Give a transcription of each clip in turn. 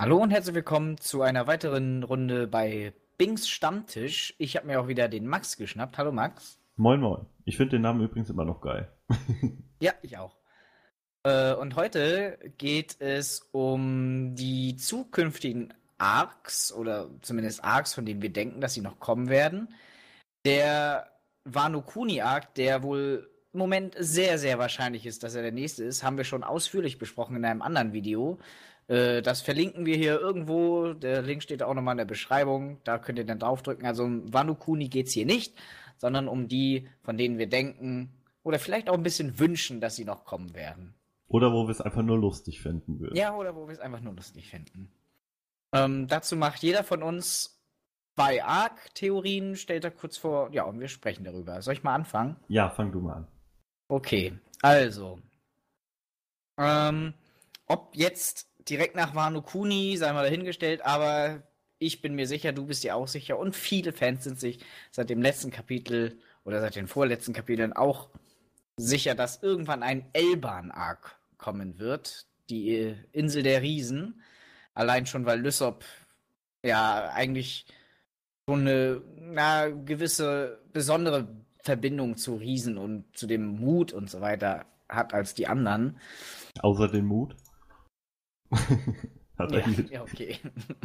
Hallo und herzlich willkommen zu einer weiteren Runde bei Bings Stammtisch. Ich habe mir auch wieder den Max geschnappt. Hallo Max. Moin Moin. Ich finde den Namen übrigens immer noch geil. Ja, ich auch. Und heute geht es um die zukünftigen Arcs oder zumindest Arcs, von denen wir denken, dass sie noch kommen werden. Der Wano Kuni Arc, der wohl im Moment sehr, sehr wahrscheinlich ist, dass er der nächste ist, haben wir schon ausführlich besprochen in einem anderen Video. Das verlinken wir hier irgendwo. Der Link steht auch nochmal in der Beschreibung. Da könnt ihr dann draufdrücken. Also um Wano Kuni geht es hier nicht, sondern um die, von denen wir denken oder vielleicht auch ein bisschen wünschen, dass sie noch kommen werden. Oder wo wir es einfach nur lustig finden würden. Ja, oder wo wir es einfach nur lustig finden. Dazu macht jeder von uns 2 Arc-Theorien, stellt er kurz vor, ja, und wir sprechen darüber. Soll ich mal anfangen? Ja, fang du mal an. Okay, also. Ob jetzt direkt nach Wano Kuni, sei mal dahingestellt, aber ich bin mir sicher, du bist dir auch sicher und viele Fans sind sich seit dem letzten Kapitel oder seit den vorletzten Kapiteln auch sicher, dass irgendwann ein Elban-Arc kommen wird. Die Insel der Riesen. Allein schon, weil Lysop ja eigentlich schon eine gewisse besondere Verbindung zu Riesen und zu dem Mut und so weiter hat als die anderen. Außer den Mut. Hat er hier. Ja, okay.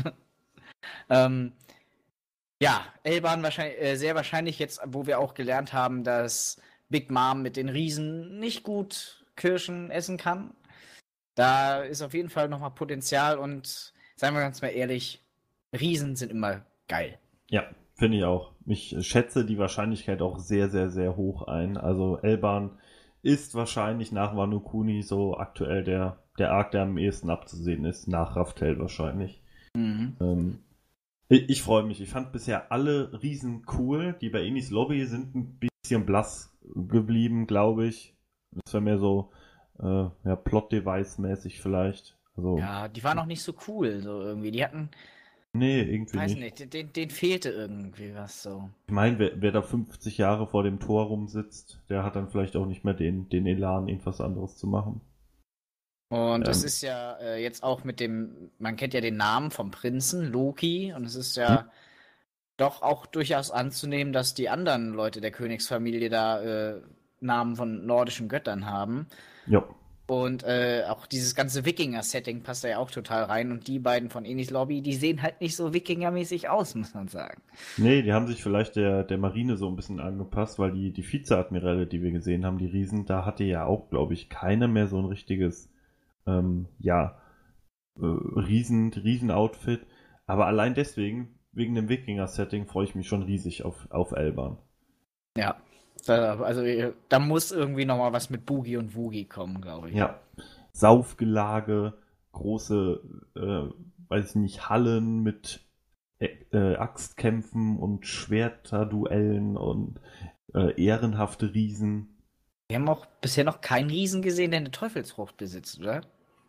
Ja, Elban wahrscheinlich, sehr wahrscheinlich jetzt, wo wir auch gelernt haben, dass Big Mom mit den Riesen nicht gut Kirschen essen kann. Da ist auf jeden Fall nochmal Potenzial und seien wir ganz mal ehrlich, Riesen sind immer geil. Ja, finde ich auch. Ich schätze die Wahrscheinlichkeit auch sehr, sehr, sehr hoch ein. Also Elban ist wahrscheinlich nach Wano Kuni so aktuell der Arc, der am ehesten abzusehen ist. Nach Raftel wahrscheinlich. Mhm. Ich freue mich. Ich fand bisher alle Riesen cool. Die bei Enies Lobby sind ein bisschen blass geblieben, glaube ich. Das wäre mehr so Plot-Device-mäßig vielleicht. Also, Ja, die waren auch nicht so cool, so irgendwie. Die hatten, nee, irgendwie weiß nicht. nicht, denen fehlte irgendwie was so. Ich meine, wer da 50 Jahre vor dem Tor rumsitzt, der hat dann vielleicht auch nicht mehr den Elan, irgendwas anderes zu machen. Und das ist ja jetzt auch mit dem, man kennt ja den Namen vom Prinzen, Loki, und es ist ja doch auch durchaus anzunehmen, dass die anderen Leute der Königsfamilie da Namen von nordischen Göttern haben. Ja. Und auch dieses ganze Wikinger-Setting passt da ja auch total rein. Und die beiden von Enies Lobby, die sehen halt nicht so Wikinger-mäßig aus, muss man sagen. Nee, die haben sich vielleicht der Marine so ein bisschen angepasst, weil die Vizeadmiräle, die wir gesehen haben, die Riesen, da hatte ja auch, glaube ich, keiner mehr so ein richtiges Riesen-Outfit. Aber allein deswegen, wegen dem Wikinger-Setting, freue ich mich schon riesig auf Elban. Ja, also da muss irgendwie noch mal was mit Boogie und Woogie kommen, glaube ich. Ja, Saufgelage, große, weiß ich nicht, Hallen mit Axtkämpfen und Schwerterduellen und ehrenhafte Riesen. Wir haben auch bisher noch keinen Riesen gesehen, der eine Teufelsfrucht besitzt, oder?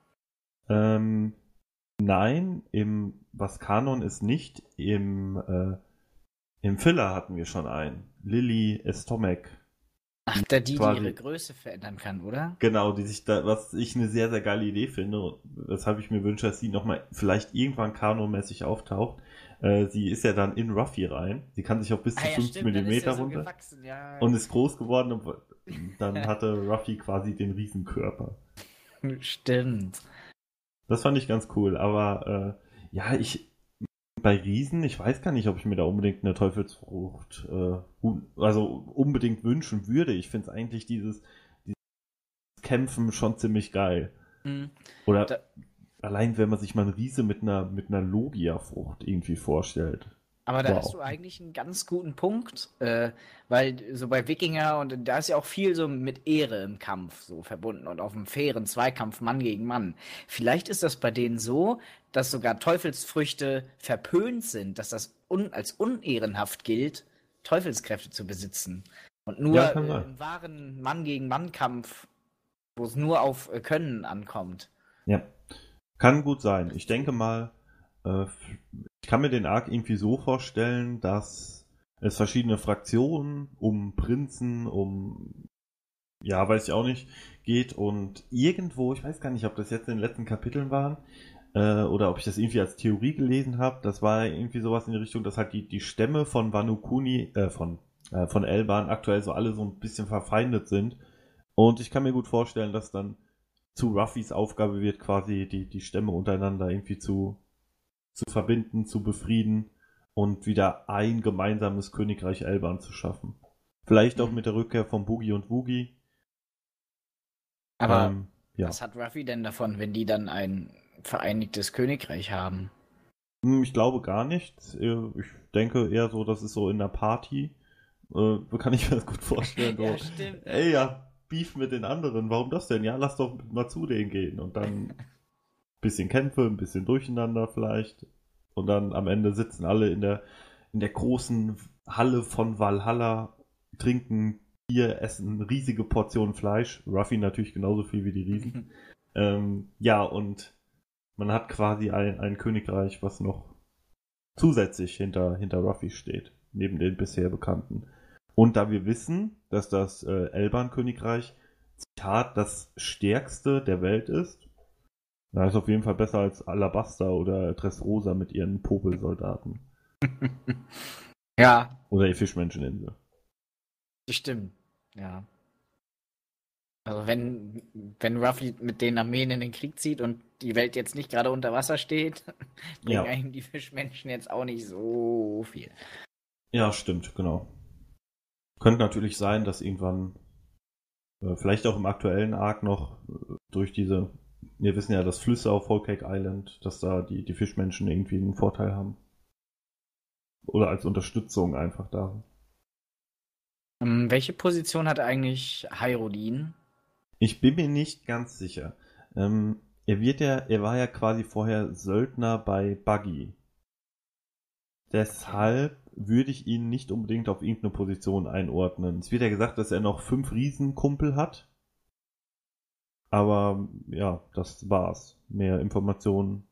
Nein, was Kanon ist nicht, im Filler hatten wir schon einen. Lily Estomac. Ach, die quasi ihre Größe verändern kann, oder? Genau, die sich da, was ich eine sehr, sehr geile Idee finde, weshalb ich mir wünsche, dass sie nochmal vielleicht irgendwann kanonmäßig auftaucht. Sie ist ja dann in Ruffy rein. Sie kann sich auch bis zu 5 Millimeter so runter gewachsen, ja. und ist groß geworden und dann hatte Ruffy quasi den Riesenkörper. Stimmt. Das fand ich ganz cool, aber bei Riesen, ich weiß gar nicht, ob ich mir da unbedingt eine Teufelsfrucht also unbedingt wünschen würde. Ich finde es eigentlich dieses Kämpfen schon ziemlich geil. Mhm. Oder allein, wenn man sich mal einen Riese mit einer Logia-Frucht irgendwie vorstellt. Aber da Wow. hast du eigentlich einen ganz guten Punkt, weil so bei Wikinger und da ist ja auch viel so mit Ehre im Kampf so verbunden und auf einem fairen Zweikampf Mann gegen Mann. Vielleicht ist das bei denen so, dass sogar Teufelsfrüchte verpönt sind, dass das als unehrenhaft gilt, Teufelskräfte zu besitzen. Und nur Ja, kann sein. im wahren Mann gegen Mann Kampf, wo es nur auf Können ankommt. Ja, kann gut sein. Ich denke mal, ich kann mir den Arc irgendwie so vorstellen, dass es verschiedene Fraktionen um Prinzen, weiß ich auch nicht, geht und irgendwo, ich weiß gar nicht, ob das jetzt in den letzten Kapiteln waren, oder ob ich das irgendwie als Theorie gelesen habe. Das war irgendwie sowas in die Richtung, dass halt die Stämme von Wano Kuni, von Elban aktuell so alle so ein bisschen verfeindet sind. Und ich kann mir gut vorstellen, dass dann zu Ruffys Aufgabe wird, quasi die Stämme untereinander irgendwie zu verbinden, zu befrieden und wieder ein gemeinsames Königreich Elban zu schaffen. Vielleicht auch mit der Rückkehr von Boogie und Woogie. Aber ja. was hat Ruffy denn davon, wenn die dann ein vereinigtes Königreich haben? Ich glaube gar nicht. Ich denke eher so, das ist so in der Party. Kann ich mir das gut vorstellen. So, Ja, stimmt. ey, ja, Beef mit den anderen. Warum das denn? Ja, lass doch mal zu denen gehen. Und dann ein bisschen Kämpfe, ein bisschen Durcheinander vielleicht. Und dann am Ende sitzen alle in der großen Halle von Valhalla, trinken Bier, essen riesige Portionen Fleisch. Ruffy natürlich genauso viel wie die Riesen. Ja, und man hat quasi ein Königreich, was noch zusätzlich hinter Ruffy steht, neben den bisher bekannten. Und da wir wissen, dass das Elban-Königreich, Zitat, das stärkste der Welt ist, na, ist auf jeden Fall besser als Alabasta oder Dressrosa mit ihren Popelsoldaten. Ja. Oder die Fischmenscheninsel. Das stimmt. Ja. Also wenn Ruffy mit den Armeen in den Krieg zieht und die Welt jetzt nicht gerade unter Wasser steht, bringen einem die Fischmenschen jetzt auch nicht so viel. Ja, stimmt, genau. Könnte natürlich sein, dass irgendwann, vielleicht auch im aktuellen Arc noch, durch diese, wir wissen ja, dass Flüsse auf Whole Cake Island, dass da die Fischmenschen irgendwie einen Vorteil haben. Oder als Unterstützung einfach da. Welche Position hat eigentlich Hyrule? Ich bin mir nicht ganz sicher. Er war ja quasi vorher Söldner bei Buggy. Deshalb würde ich ihn nicht unbedingt auf irgendeine Position einordnen. Es wird ja gesagt, dass er noch 5 Riesenkumpel hat. Aber ja, das war's. Mehr Informationen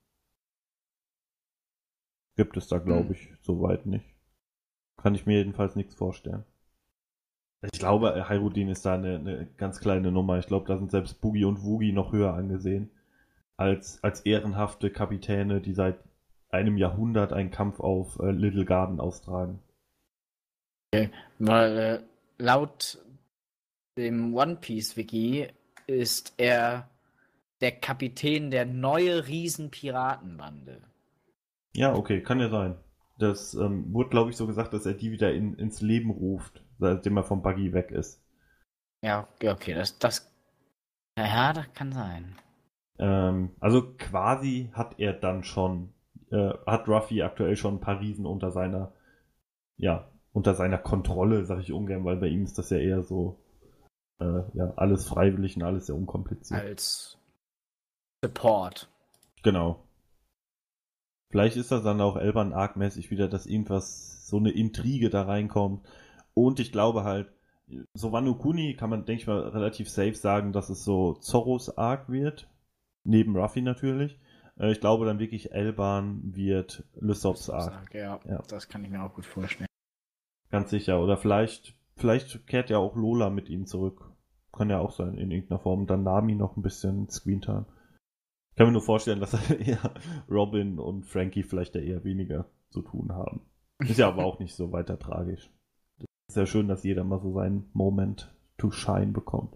gibt es da, glaube ich, soweit nicht. Kann ich mir jedenfalls nichts vorstellen. Ich glaube, Hyrule ist da eine ganz kleine Nummer. Ich glaube, da sind selbst Boogie und Woogie noch höher angesehen als ehrenhafte Kapitäne, die seit einem Jahrhundert einen Kampf auf Little Garden austragen. Okay, weil laut dem One Piece Wiki ist er der Kapitän der neue Riesen-Piratenbande. Ja, okay, kann ja sein. Das wurde, glaube ich, so gesagt, dass er die wieder ins Leben ruft, seitdem er vom Buggy weg ist. Ja, okay, das kann sein. Also quasi hat er dann schon, hat Ruffy aktuell schon ein paar Riesen unter seiner Kontrolle, sage ich ungern, weil bei ihm ist das ja eher so, alles freiwillig und alles sehr unkompliziert. Als Support. Genau. Vielleicht ist das dann auch Elban Arc-mäßig wieder, dass irgendwas, so eine Intrige da reinkommt. Und ich glaube halt, so Wano Kuni kann man, denke ich mal, relativ safe sagen, dass es so Zorros Arc wird. Neben Ruffy natürlich. Ich glaube dann wirklich Elban wird Lysops Arc. Ja, das kann ich mir auch gut vorstellen. Ganz sicher. Oder vielleicht kehrt ja auch Lola mit ihm zurück. Kann ja auch sein in irgendeiner Form. Dann Nami noch ein bisschen Screentime. Ich kann mir nur vorstellen, dass eher Robin und Frankie vielleicht da eher weniger zu tun haben. Ist ja aber auch nicht so weiter tragisch. Ist ja schön, dass jeder mal so seinen Moment to shine bekommt.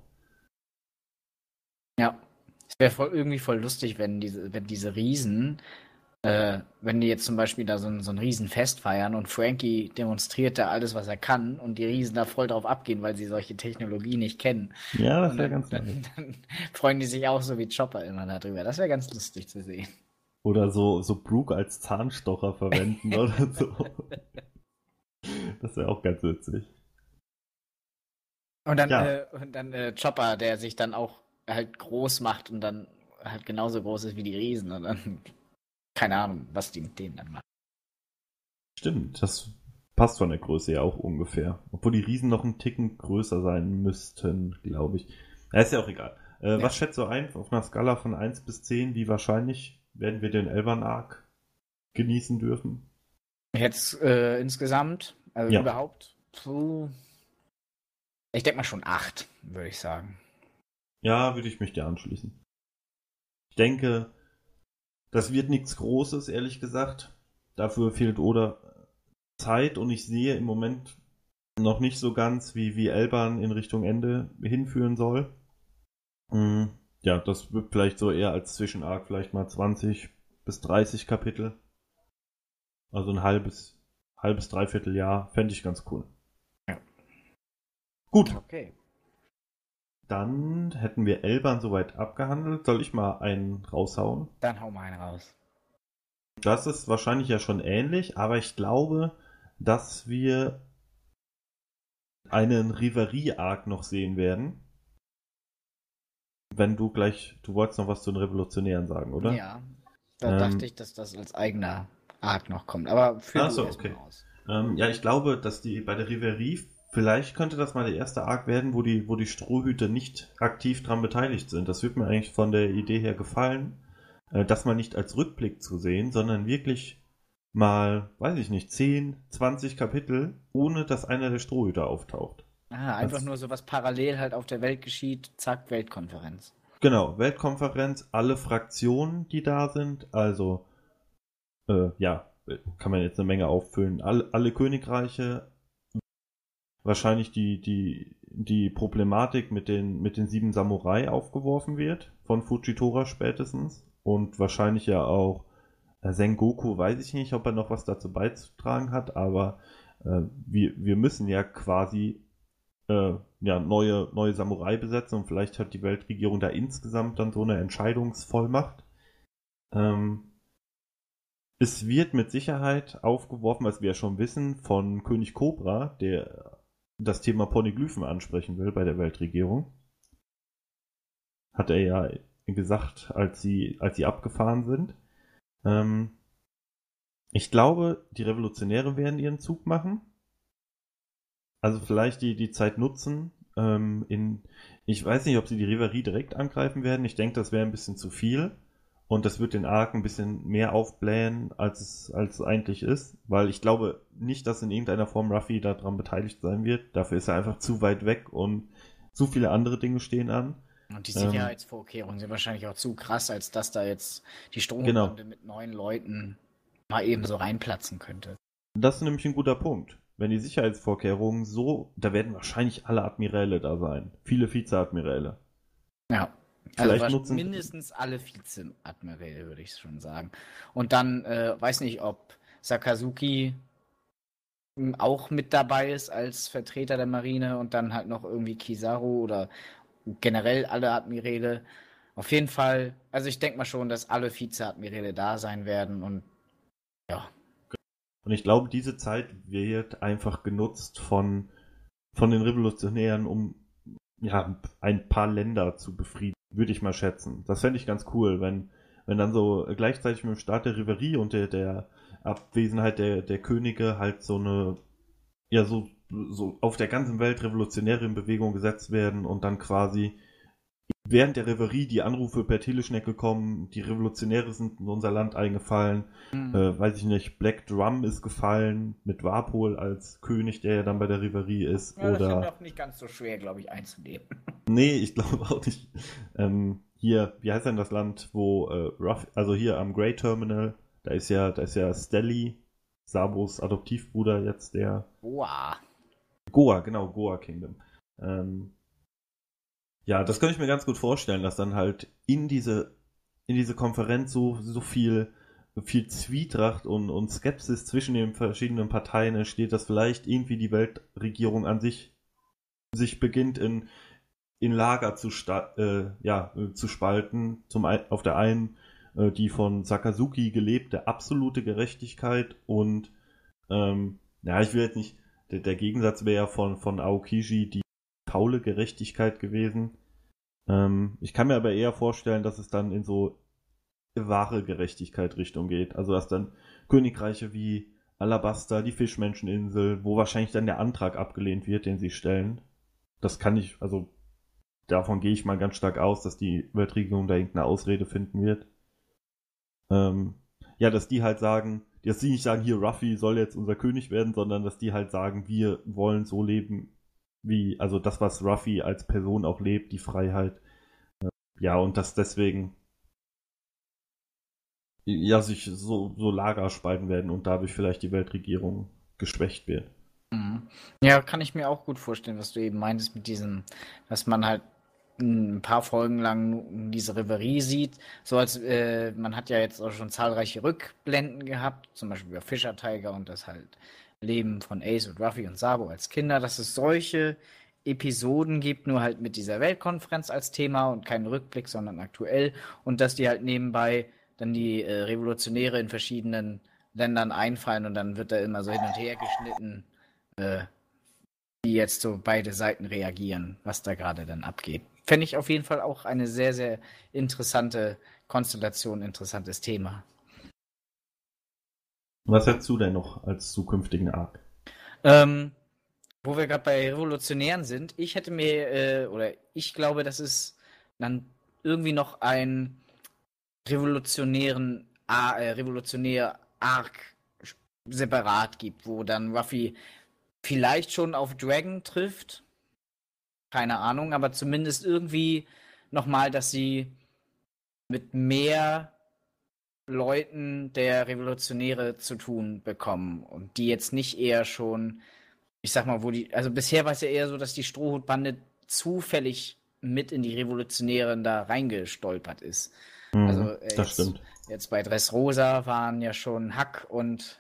Ja. Es wäre irgendwie voll lustig, wenn diese Riesen, wenn die jetzt zum Beispiel da so ein Riesenfest feiern und Frankie demonstriert da alles, was er kann und die Riesen da voll drauf abgehen, weil sie solche Technologie nicht kennen. Ja, das wäre ganz nice. Dann freuen die sich auch so wie Chopper immer darüber. Das wäre ganz lustig zu sehen. Oder so Brooke als Zahnstocher verwenden oder so. Das wäre auch ganz witzig. Und dann Chopper, der sich dann auch halt groß macht und dann halt genauso groß ist wie die Riesen und dann keine Ahnung, was die mit denen dann machen. Stimmt, das passt von der Größe ja auch ungefähr. Obwohl die Riesen noch einen Ticken größer sein müssten, glaube ich. Ja, ist ja auch egal. Was schätzt du ein, auf einer Skala von 1 bis 10, wie wahrscheinlich werden wir den Elban Arc genießen dürfen? Jetzt insgesamt, also überhaupt, ich denke mal schon 8, würde ich sagen. Ja, würde ich mich dir anschließen. Ich denke, Das wird nichts Großes, ehrlich gesagt. Dafür fehlt Oda Zeit und ich sehe im Moment noch nicht so ganz, wie Elban in Richtung Ende hinführen soll. Ja, das wird vielleicht so eher als Zwischenarc vielleicht mal 20 bis 30 Kapitel. Also ein halbes, dreiviertel Jahr. Fände ich ganz cool. Ja. Gut. Okay. Dann hätten wir Elban soweit abgehandelt. Soll ich mal einen raushauen? Dann hau mal einen raus. Das ist wahrscheinlich ja schon ähnlich, aber ich glaube, dass wir einen Reverie-Arc noch sehen werden. Wenn du wolltest noch was zu den Revolutionären sagen, oder? Ja, da dachte ich, dass das als eigener Arc noch kommt. Aber führ du erst mal aus. Ja, ich glaube, dass die bei der Reverie, vielleicht könnte das mal der erste Arc werden, wo die Strohhüte nicht aktiv dran beteiligt sind. Das wird mir eigentlich von der Idee her gefallen, das mal nicht als Rückblick zu sehen, sondern wirklich mal, weiß ich nicht, 10, 20 Kapitel, ohne dass einer der Strohhüter auftaucht. Einfach nur so, was parallel halt auf der Welt geschieht. Zack, Weltkonferenz. Genau, Weltkonferenz, alle Fraktionen, die da sind, also ja, kann man jetzt eine Menge auffüllen. Alle Königreiche, wahrscheinlich die Problematik mit den 7 Samurai aufgeworfen wird, von Fujitora spätestens. Und wahrscheinlich ja auch Sengoku, weiß ich nicht, ob er noch was dazu beizutragen hat, aber wir müssen ja quasi neue Samurai besetzen und vielleicht hat die Weltregierung da insgesamt dann so eine Entscheidungsvollmacht. Es wird mit Sicherheit aufgeworfen, was wir ja schon wissen, von König Cobra, der das Thema Poneglyphen ansprechen will bei der Weltregierung. Hat er ja gesagt, als sie abgefahren sind. Ich glaube, die Revolutionäre werden ihren Zug machen. Also vielleicht die Zeit nutzen. Ich weiß nicht, ob sie die Reverie direkt angreifen werden. Ich denke, das wäre ein bisschen zu viel. Und das wird den Arc ein bisschen mehr aufblähen, als es eigentlich ist. Weil ich glaube nicht, dass in irgendeiner Form Ruffy daran beteiligt sein wird. Dafür ist er einfach zu weit weg und zu viele andere Dinge stehen an. Und die Sicherheitsvorkehrungen sind wahrscheinlich auch zu krass, als dass da jetzt die Strohbande mit 9 Leuten mal eben so reinplatzen könnte. Das ist nämlich ein guter Punkt. Wenn die Sicherheitsvorkehrungen da werden wahrscheinlich alle Admiräle da sein. Viele Vizeadmiräle. Ja. Also mindestens alle Vizeadmiräle, würde ich schon sagen. Und dann, weiß nicht, ob Sakazuki auch mit dabei ist als Vertreter der Marine und dann halt noch irgendwie Kizaru oder generell alle Admiräle. Auf jeden Fall, also ich denke mal schon, dass alle Vizeadmiräle da sein werden und ja. Und ich glaube, diese Zeit wird einfach genutzt von den Revolutionären, um ja ein paar Länder zu befrieden, würde ich mal schätzen. Das fände ich ganz cool, wenn dann so gleichzeitig mit dem Start der Reverie und der Abwesenheit der Könige halt so eine, ja, so auf der ganzen Welt Revolutionäre in Bewegung gesetzt werden und dann quasi während der Reverie die Anrufe per Teleschnecke kommen, die Revolutionäre sind in unser Land eingefallen, weiß ich nicht, Black Drum ist gefallen mit Warpol als König, der ja dann bei der Reverie ist. Ja, oder das ist doch nicht ganz so schwer, glaube ich, einzunehmen. Nee, ich glaube auch nicht. Hier, wie heißt denn das Land, wo also hier am Grey Terminal, da ist ja Stelly, Sabos Adoptivbruder jetzt, der Goa, genau, Goa Kingdom. Ja, das könnte ich mir ganz gut vorstellen, dass dann halt in diese Konferenz so viel Zwietracht und Skepsis zwischen den verschiedenen Parteien entsteht, dass vielleicht irgendwie die Weltregierung an sich beginnt in Lager zu spalten. Auf der einen die von Sakazuki gelebte absolute Gerechtigkeit und ich will jetzt nicht, der Gegensatz wäre ja von Aokiji die faule Gerechtigkeit gewesen. Ich kann mir aber eher vorstellen, dass es dann in so wahre Gerechtigkeit Richtung geht. Also dass dann Königreiche wie Alabasta, die Fischmenscheninsel, wo wahrscheinlich dann der Antrag abgelehnt wird, den sie stellen. Davon gehe ich mal ganz stark aus, dass die Weltregierung da irgendeine Ausrede finden wird. Dass die halt sagen, dass die nicht sagen, hier Ruffy soll jetzt unser König werden, sondern dass die halt sagen, wir wollen so leben, also das, was Ruffy als Person auch lebt, die Freiheit. Und dass deswegen ja, sich so Lager spalten werden und dadurch vielleicht die Weltregierung geschwächt wird. Mhm. Ja, kann ich mir auch gut vorstellen, was du eben meintest mit diesem, dass man halt ein paar Folgen lang diese Reverie sieht. So als man hat ja jetzt auch schon zahlreiche Rückblenden gehabt, zum Beispiel über Fischer Tiger und das halt Leben von Ace und Ruffy und Sabo als Kinder, dass es solche Episoden gibt, nur halt mit dieser Weltkonferenz als Thema und keinen Rückblick, sondern aktuell und dass die halt nebenbei dann die Revolutionäre in verschiedenen Ländern einfallen und dann wird da immer so hin und her geschnitten, äh, wie jetzt so beide Seiten reagieren, was da gerade dann abgeht. Fände ich auf jeden Fall auch eine sehr, sehr interessante Konstellation, interessantes Thema. Was hättest du denn noch als zukünftigen Arc? Ähm, Wo wir gerade bei Revolutionären sind, ich hätte mir, oder ich glaube, dass es dann irgendwie noch einen revolutionär Arc separat gibt, wo dann Ruffy vielleicht schon auf Dragon trifft, keine Ahnung, aber zumindest irgendwie nochmal, dass sie mit mehr Leuten der Revolutionäre zu tun bekommen und die jetzt nicht eher schon, ich sag mal, also bisher war es ja eher so, dass die Strohhutbande zufällig mit in die Revolutionären da reingestolpert ist. Also Das stimmt. jetzt bei Dressrosa waren ja schon Hack und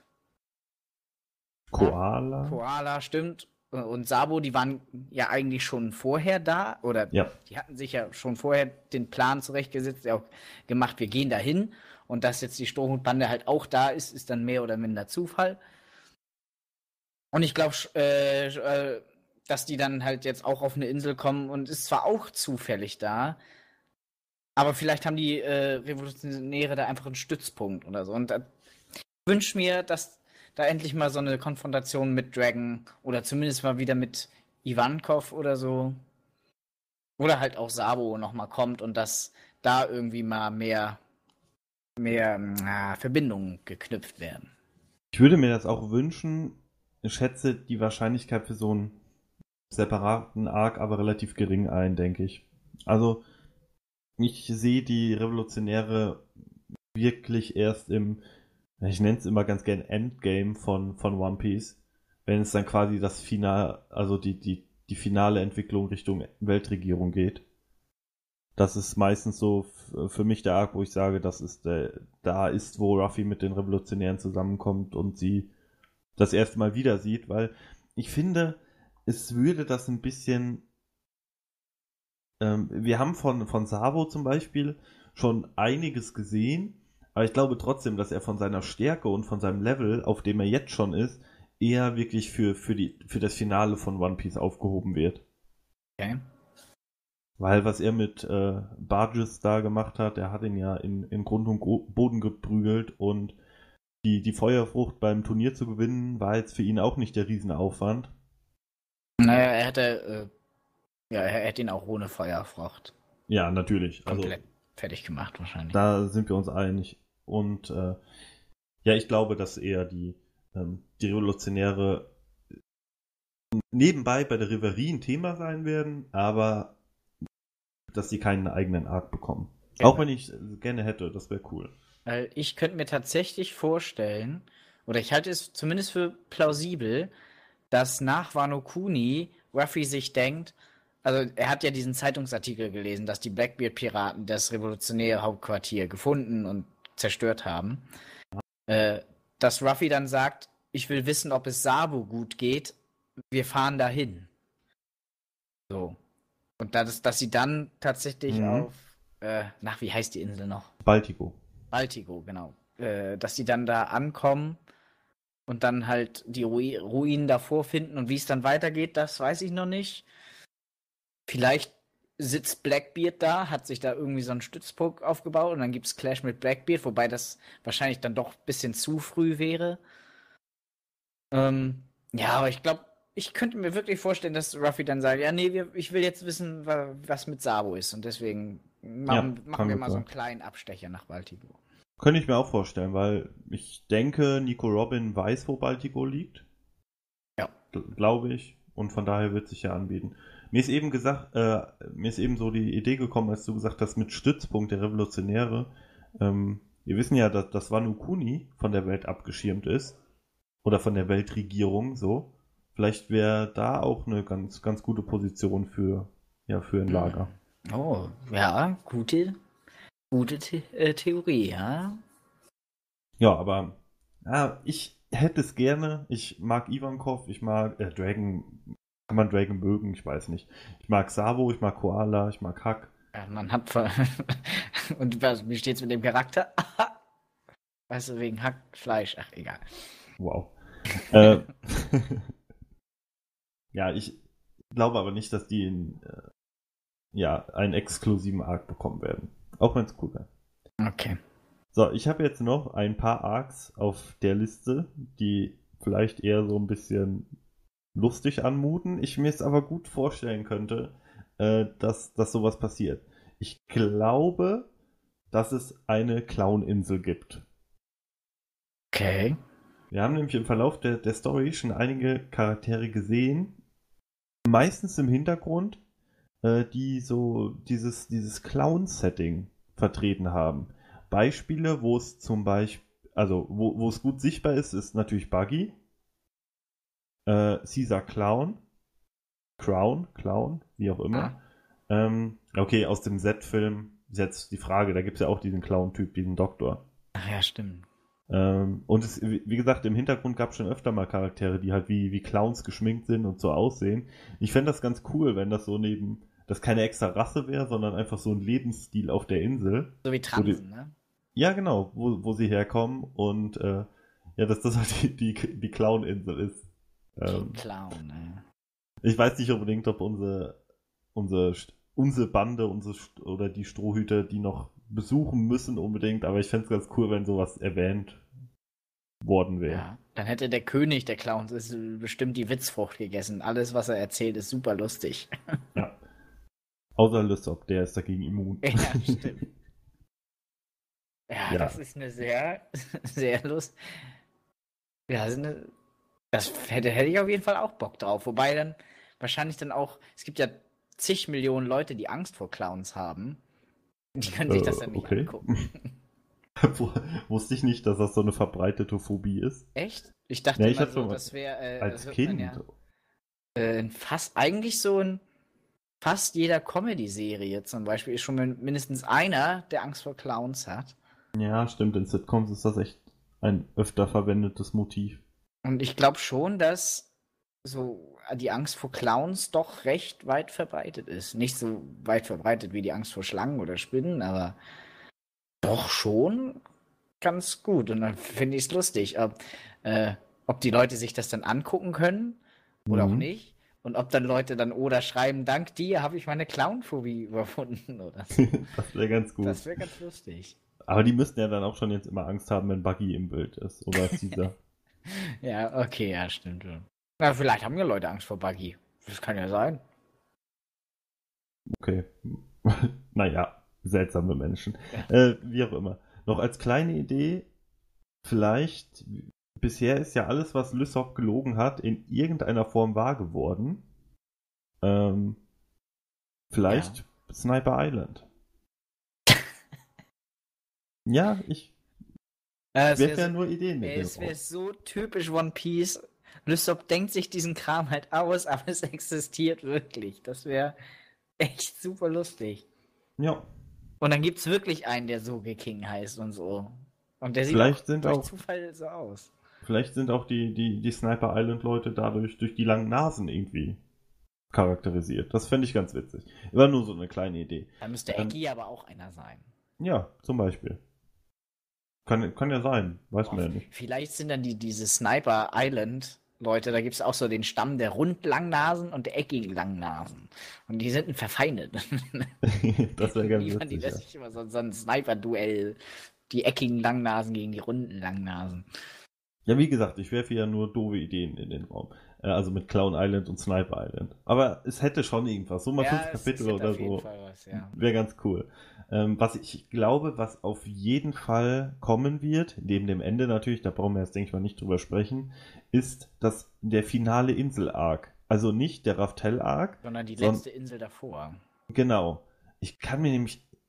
Koala, stimmt. Und Sabo, die waren ja eigentlich schon vorher da, oder Ja. die hatten sich ja schon vorher den Plan zurechtgesetzt, ja auch gemacht, wir gehen dahin. Und dass jetzt die Strohhutbande halt auch da ist, ist dann mehr oder minder Zufall. Und ich glaube, dass die dann halt jetzt auch auf eine Insel kommen und ist zwar auch zufällig da, aber vielleicht haben die Revolutionäre da einfach einen Stützpunkt oder so. Und ich wünsche mir, dass da endlich mal so eine Konfrontation mit Dragon oder zumindest mal wieder mit Ivankov oder so oder halt auch Sabo nochmal kommt und dass da irgendwie mal mehr Verbindungen geknüpft werden. Ich würde mir das auch wünschen. Ich schätze die Wahrscheinlichkeit für so einen separaten Arc aber relativ gering ein, denke ich. Also, ich sehe die Revolutionäre wirklich erst ich nenne es immer ganz gern Endgame von One Piece, wenn es dann quasi das Finale, also die finale Entwicklung Richtung Weltregierung geht. Das ist meistens so für mich der Arc, wo ich sage, da ist, wo Ruffy mit den Revolutionären zusammenkommt und sie das erste Mal wieder sieht, weil ich finde, es würde das ein bisschen. Wir haben von Sabo zum Beispiel schon einiges gesehen, aber ich glaube trotzdem, dass er von seiner Stärke und von seinem Level, auf dem er jetzt schon ist, eher wirklich für das Finale von One Piece aufgehoben wird. Okay. Weil was er mit Barges da gemacht hat, er hat ihn ja in Grund und Boden geprügelt und die Feuerfrucht beim Turnier zu gewinnen, war jetzt für ihn auch nicht der Riesenaufwand. Naja, er hätte ihn auch ohne Feuerfrucht Ja, natürlich. komplett fertig gemacht wahrscheinlich. Da sind wir uns einig. Und ja, ich glaube, dass eher die Revolutionäre nebenbei bei der Reverie ein Thema sein werden, aber dass sie keinen eigenen Arc bekommen. Ja. Auch wenn ich gerne hätte, das wäre cool. Weil ich könnte mir tatsächlich vorstellen, oder ich halte es zumindest für plausibel, dass nach Wano Kuni Ruffy sich denkt, also er hat ja diesen Zeitungsartikel gelesen, dass die Blackbeard-Piraten das revolutionäre Hauptquartier gefunden und zerstört haben. Dass Ruffy dann sagt, ich will wissen, ob es Sabo gut geht, wir fahren dahin. So. Und dass sie dann tatsächlich auf, wie heißt die Insel noch? Baltico. Baltigo, genau. Dass sie dann da ankommen und dann halt die Ruinen davor finden und wie es dann weitergeht, das weiß ich noch nicht. Vielleicht sitzt Blackbeard da, hat sich da irgendwie so einen Stützpunkt aufgebaut und dann gibt es Clash mit Blackbeard, wobei das wahrscheinlich dann doch ein bisschen zu früh wäre. Ja, aber ich glaube, ich könnte mir wirklich vorstellen, dass Ruffy dann sagt, ja, nee, ich will jetzt wissen, was mit Sabo ist und deswegen machen wir mal so einen kleinen Abstecher nach Baltigo. Könnte ich mir auch vorstellen, weil ich denke, Nico Robin weiß, wo Baltigo liegt. Ja. Glaube ich. Und von daher wird sich ja anbieten. Mir ist eben so die Idee gekommen, als du gesagt hast, mit Stützpunkt der Revolutionäre. Wir wissen ja, dass Wano Kuni von der Welt abgeschirmt ist. Oder von der Weltregierung, so. Vielleicht wäre da auch eine ganz, ganz gute Position für ein Lager. Oh, ja, gute Theorie, ja. Ja, aber ich hätte es gerne. Ich mag Ivankov, ich mag Dragon. Kann man Dragon mögen? Ich weiß nicht. Ich mag Sabo, ich mag Koala, ich mag Hack. Ja, man hat und wie steht's mit dem Charakter? Weißt du, wegen Hackfleisch. Ach, egal. Wow. Ja, ich glaube aber nicht, dass die einen exklusiven Arc bekommen werden. Auch wenn es cool wäre. Okay. So, ich habe jetzt noch ein paar Arcs auf der Liste, die vielleicht eher so ein bisschen lustig anmuten. Ich mir es aber gut vorstellen könnte, dass sowas passiert. Ich glaube, dass es eine Clown-Insel gibt. Okay. Wir haben nämlich im Verlauf der Story schon einige Charaktere gesehen, meistens im Hintergrund, die so dieses Clown-Setting vertreten haben. Beispiele, wo es zum Beispiel, also wo es gut sichtbar ist natürlich Buggy, Caesar Clown, Clown, wie auch immer. Okay, aus dem Z-Film ist jetzt die Frage, da gibt es ja auch diesen Clown-Typ, diesen Doktor. Ach ja, stimmt. Und wie gesagt, im Hintergrund gab es schon öfter mal Charaktere, die halt wie Clowns geschminkt sind und so aussehen. Ich fände das ganz cool, wenn das so das keine extra Rasse wäre, sondern einfach so ein Lebensstil auf der Insel. So wie Transen, ne? Ja, genau, wo sie herkommen und dass das halt die Clown-Insel ist. Clown, ne? Ich weiß nicht unbedingt, ob unsere Bande, oder die Strohhüter, die noch besuchen müssen unbedingt, aber ich fände es ganz cool, wenn sowas erwähnt worden wäre. Ja, dann hätte der König der Clowns bestimmt die Witzfrucht gegessen. Alles, was er erzählt, ist super lustig. Ja. Außer Lysop, der ist dagegen immun. Ja, stimmt. Ja, das ist eine sehr, sehr lustig. Ja, das hätte ich auf jeden Fall auch Bock drauf. Wobei dann wahrscheinlich dann auch, es gibt ja zig Millionen Leute, die Angst vor Clowns haben. Die können sich das dann nicht angucken. Wusste ich nicht, dass das so eine verbreitete Phobie ist. Echt? Ich dachte immer so, das wäre als Kind. Eigentlich so in fast jeder Comedy-Serie zum Beispiel ist schon mindestens einer, der Angst vor Clowns hat. Ja, stimmt. In Sitcoms ist das echt ein öfter verwendetes Motiv. Und ich glaube schon, dass so die Angst vor Clowns doch recht weit verbreitet ist. Nicht so weit verbreitet wie die Angst vor Schlangen oder Spinnen, aber doch schon ganz gut. Und dann finde ich es lustig, ob die Leute sich das dann angucken können oder auch nicht. Und ob dann Leute dann oder schreiben, dank dir habe ich meine Clownphobie überwunden oder so. Das wäre ganz gut. Das wäre ganz lustig. Aber die müssten ja dann auch schon jetzt immer Angst haben, wenn Buggy im Bild ist. Oder Caesar. Ja, okay, ja, stimmt. Na, vielleicht haben ja Leute Angst vor Buggy. Das kann ja sein. Okay. Naja, seltsame Menschen. Wie auch immer. Noch als kleine Idee, vielleicht, bisher ist ja alles, was Lysop gelogen hat, in irgendeiner Form wahr geworden. Vielleicht Sniper Island. Ja, es werfe ja nur Ideen. Es wäre so typisch One Piece. Lysop denkt sich diesen Kram halt aus, aber es existiert wirklich. Das wäre echt super lustig. Ja. Und dann gibt es wirklich einen, der Soge King heißt und so. Und der sieht durch Zufall so aus. Vielleicht sind auch die Sniper Island Leute dadurch durch die langen Nasen irgendwie charakterisiert. Das fände ich ganz witzig. War nur so eine kleine Idee. Da müsste Eggy aber auch einer sein. Ja, zum Beispiel. Kann ja sein, weiß man ja nicht. Vielleicht sind dann diese Sniper Island Leute, da gibt es auch so den Stamm der Rundlangnasen und der eckigen Langnasen. Und die sind verfeindet. Das wäre ganz witzig. Das ist immer so ein Sniper-Duell. Die eckigen Langnasen gegen die runden Langnasen. Ja, wie gesagt, ich werfe ja nur doofe Ideen in den Raum. Also mit Clown Island und Sniper Island. Aber es hätte schon irgendwas. So mal 5 Kapitel oder so. Wäre ganz cool. Was ich glaube, was auf jeden Fall kommen wird, neben dem Ende natürlich, da brauchen wir jetzt, denke ich mal, nicht drüber sprechen, ist der finale Insel-Arc. Also nicht der Raftel-Arc. Sondern die letzte Insel davor. Genau. Ich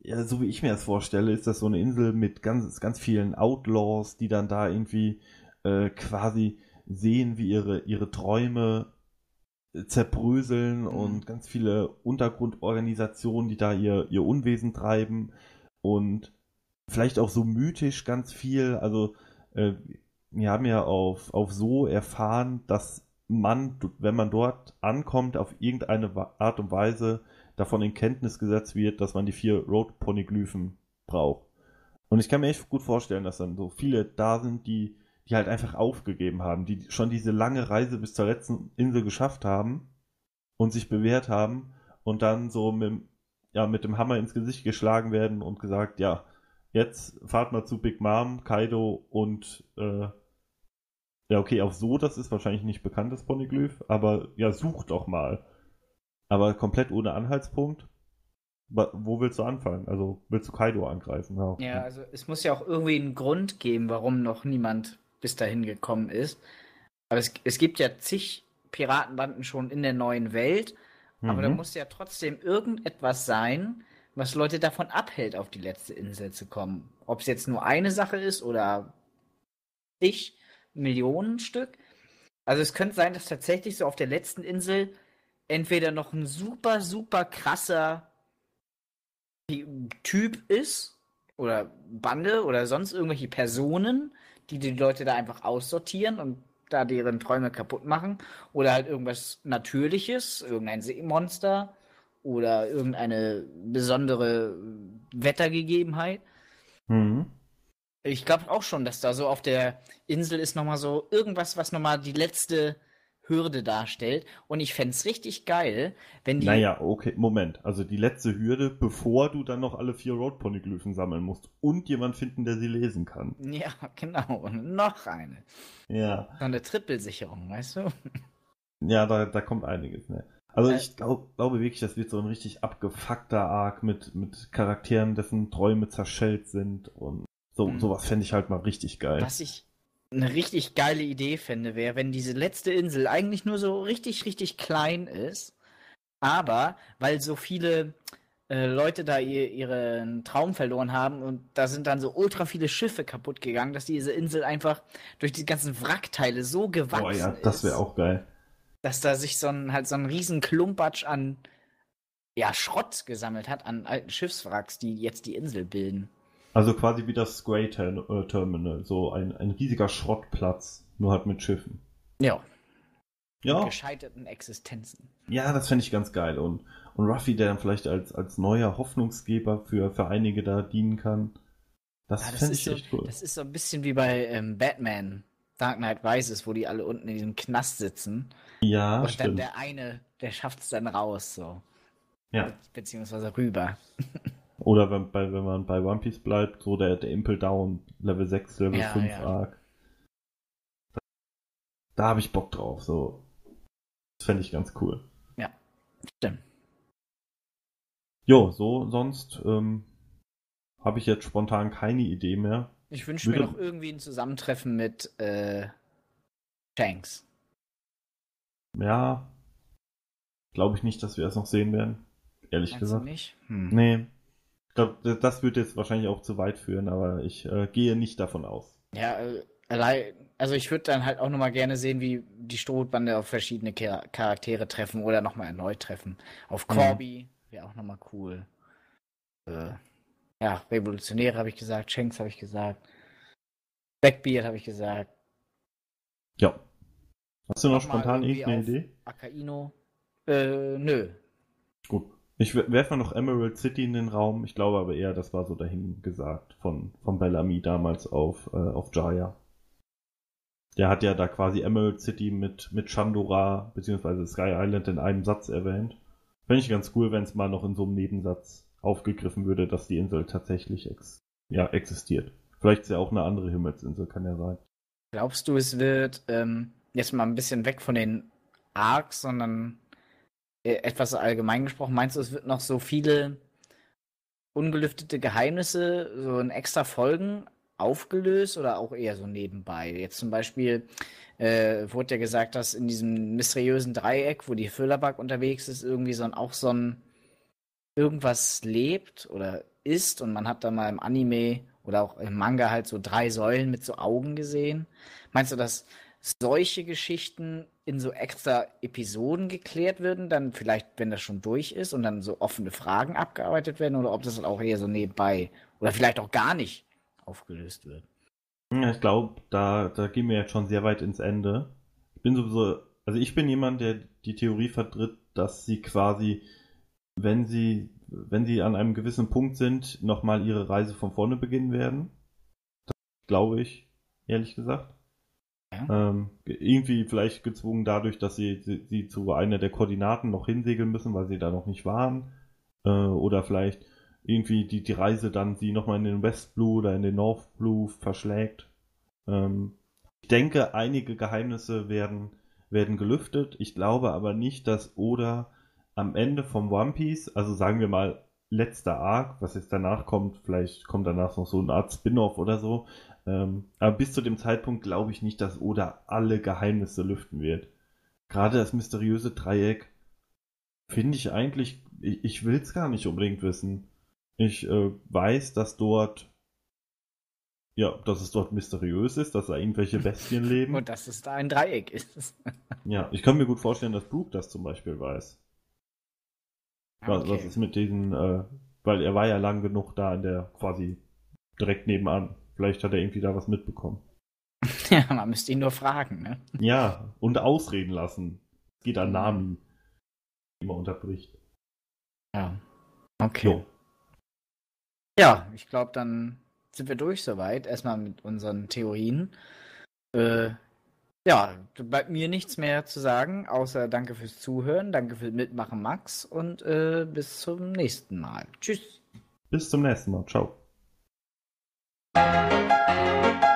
ja, so wie ich mir das vorstelle, ist das so eine Insel mit ganz, ganz vielen Outlaws, die dann da irgendwie quasi sehen, wie ihre Träume zerbröseln und ganz viele Untergrundorganisationen, die da ihr Unwesen treiben und vielleicht auch so mythisch ganz viel. Also wir haben ja auf So erfahren, dass man, wenn man dort ankommt, auf irgendeine Art und Weise davon in Kenntnis gesetzt wird, dass man die 4 Road-Poneglyphen braucht. Und ich kann mir echt gut vorstellen, dass dann so viele da sind, die halt einfach aufgegeben haben, die schon diese lange Reise bis zur letzten Insel geschafft haben und sich bewährt haben und dann so mit dem Hammer ins Gesicht geschlagen werden und gesagt, ja, jetzt fahrt mal zu Big Mom, Kaido und ja, okay, auf So, das ist wahrscheinlich nicht bekannt, das Poneglyph, aber ja, sucht doch mal. Aber komplett ohne Anhaltspunkt. Wo willst du anfangen? Also willst du Kaido angreifen? Ja. Ja, also es muss ja auch irgendwie einen Grund geben, warum noch niemand bis dahin gekommen ist. Aber es gibt ja zig Piratenbanden schon in der neuen Welt, aber da muss ja trotzdem irgendetwas sein, was Leute davon abhält, auf die letzte Insel zu kommen. Ob es jetzt nur eine Sache ist oder zig Millionen Stück. Also es könnte sein, dass tatsächlich so auf der letzten Insel entweder noch ein super, super krasser Typ ist oder Bande oder sonst irgendwelche Personen, die Leute da einfach aussortieren und da deren Träume kaputt machen oder halt irgendwas Natürliches, irgendein Seemonster oder irgendeine besondere Wettergegebenheit. Mhm. Ich glaube auch schon, dass da so auf der Insel ist nochmal so irgendwas, was nochmal die letzte Hürde darstellt. Und ich fände es richtig geil, wenn die. Naja, okay, Moment. Also die letzte Hürde, bevor du dann noch alle 4 Road-Poneglyphen sammeln musst und jemand finden, der sie lesen kann. Ja, genau. Und noch eine. Ja. So eine Trippelsicherung, weißt du? Ja, da kommt einiges, ne? Also Äh, ich glaube wirklich, das wird so ein richtig abgefuckter Arc mit Charakteren, dessen Träume zerschellt sind und sowas fände ich halt mal richtig geil. Was ich eine richtig geile Idee fände, wäre, wenn diese letzte Insel eigentlich nur so richtig, richtig klein ist, aber weil so viele Leute da ihren Traum verloren haben und da sind dann so ultra viele Schiffe kaputt gegangen, dass diese Insel einfach durch die ganzen Wrackteile so Boah, ja, gewachsen das wäre ist, auch geil. dass da sich so ein riesen Klumpatsch an ja, Schrott gesammelt hat, an alten Schiffswracks, die jetzt die Insel bilden. Also quasi wie das Grey Terminal, so ein riesiger Schrottplatz, nur halt mit Schiffen. Ja. Und Ja, gescheiterten Existenzen. ja, das fände ich ganz geil. Und Ruffy, der dann vielleicht als neuer Hoffnungsgeber für einige da dienen kann. Das Ja, fände ich echt cool. das ist so ein bisschen wie bei Batman, Dark Knight Rises, wo die alle unten in diesem Knast sitzen. Ja, Und dann stimmt. der eine, der schafft es dann raus, so. Ja. Beziehungsweise rüber. Oder wenn man bei One Piece bleibt, so der Impel Down, Level 6, Level Ja, 5 ja. Arc. Da habe ich Bock drauf, so. Das fände ich ganz cool. Ja, stimmt. Jo, so, sonst habe ich jetzt spontan keine Idee mehr. Ich wünsche mir noch irgendwie ein Zusammentreffen mit Shanks. Ja, glaube ich nicht, dass wir es noch sehen werden. Ehrlich Meinst gesagt. du nicht? Nee. Ich glaube, das wird jetzt wahrscheinlich auch zu weit führen, aber ich gehe nicht davon aus. Ja, also ich würde dann halt auch nochmal gerne sehen, wie die Strohbande auf verschiedene Charaktere treffen oder nochmal erneut treffen. Auf Corby wäre auch nochmal cool. Ja, Revolutionäre habe ich gesagt, Shanks habe ich gesagt, Blackbeard habe ich gesagt. Ja. Hast du noch Nochmal spontan irgendwie irgendeine auf Idee? Akaino. Nö. Gut. Ich werfe noch Emerald City in den Raum. Ich glaube aber eher, das war so dahin gesagt von Bellamy damals auf Jaya. Der hat ja da quasi Emerald City mit Chandora bzw. Sky Island in einem Satz erwähnt. Fände ich ganz cool, wenn es mal noch in so einem Nebensatz aufgegriffen würde, dass die Insel tatsächlich existiert. Vielleicht ist ja auch eine andere Himmelsinsel, kann ja sein. Glaubst du, es wird jetzt mal ein bisschen weg von den Arcs, sondern etwas allgemein gesprochen, meinst du, es wird noch so viele ungelüftete Geheimnisse, so in extra Folgen aufgelöst oder auch eher so nebenbei? Jetzt zum Beispiel wurde ja gesagt, dass in diesem mysteriösen Dreieck, wo die Füllerbug unterwegs ist, irgendwie so ein irgendwas lebt oder ist und man hat da mal im Anime oder auch im Manga halt so 3 Säulen mit so Augen gesehen. Meinst du, dass solche Geschichten in so extra Episoden geklärt würden, dann vielleicht, wenn das schon durch ist und dann so offene Fragen abgearbeitet werden oder ob das dann auch eher so nebenbei oder vielleicht auch gar nicht aufgelöst wird? Ja, ich glaube, da gehen wir jetzt schon sehr weit ins Ende. Ich bin sowieso, also ich bin jemand, der die Theorie vertritt, dass sie quasi, wenn sie an einem gewissen Punkt sind, nochmal ihre Reise von vorne beginnen werden. Das glaube ich, ehrlich gesagt. Ja. Irgendwie vielleicht gezwungen dadurch, dass sie zu einer der Koordinaten noch hinsegeln müssen, weil sie da noch nicht waren. Oder vielleicht irgendwie die Reise dann sie nochmal in den West Blue oder in den North Blue verschlägt. Ich denke, einige Geheimnisse werden gelüftet. Ich glaube aber nicht, dass Oda am Ende vom One Piece, also sagen wir mal letzter Arc, was jetzt danach kommt, vielleicht kommt danach noch so eine Art Spin-off oder so, aber bis zu dem Zeitpunkt glaube ich nicht, dass Oda alle Geheimnisse lüften wird. Gerade das mysteriöse Dreieck finde ich eigentlich, ich will es gar nicht unbedingt wissen. Ich weiß, dass es dort mysteriös ist, dass da irgendwelche Bestien leben. Und dass es da ein Dreieck ist. Ja, ich kann mir gut vorstellen, dass Brook das zum Beispiel weiß. Was ist mit diesen, weil er war ja lang genug da in der quasi direkt nebenan. Vielleicht hat er irgendwie da was mitbekommen. Ja, man müsste ihn nur fragen, ne? Ja, und ausreden lassen. Es geht an Nami, die immer unterbricht. Ja. Okay. So. Ja, ich glaube, dann sind wir durch soweit. Erstmal mit unseren Theorien. Ja, bleibt mir nichts mehr zu sagen, außer danke fürs Zuhören, danke fürs Mitmachen, Max, und bis zum nächsten Mal. Tschüss. Bis zum nächsten Mal. Ciao.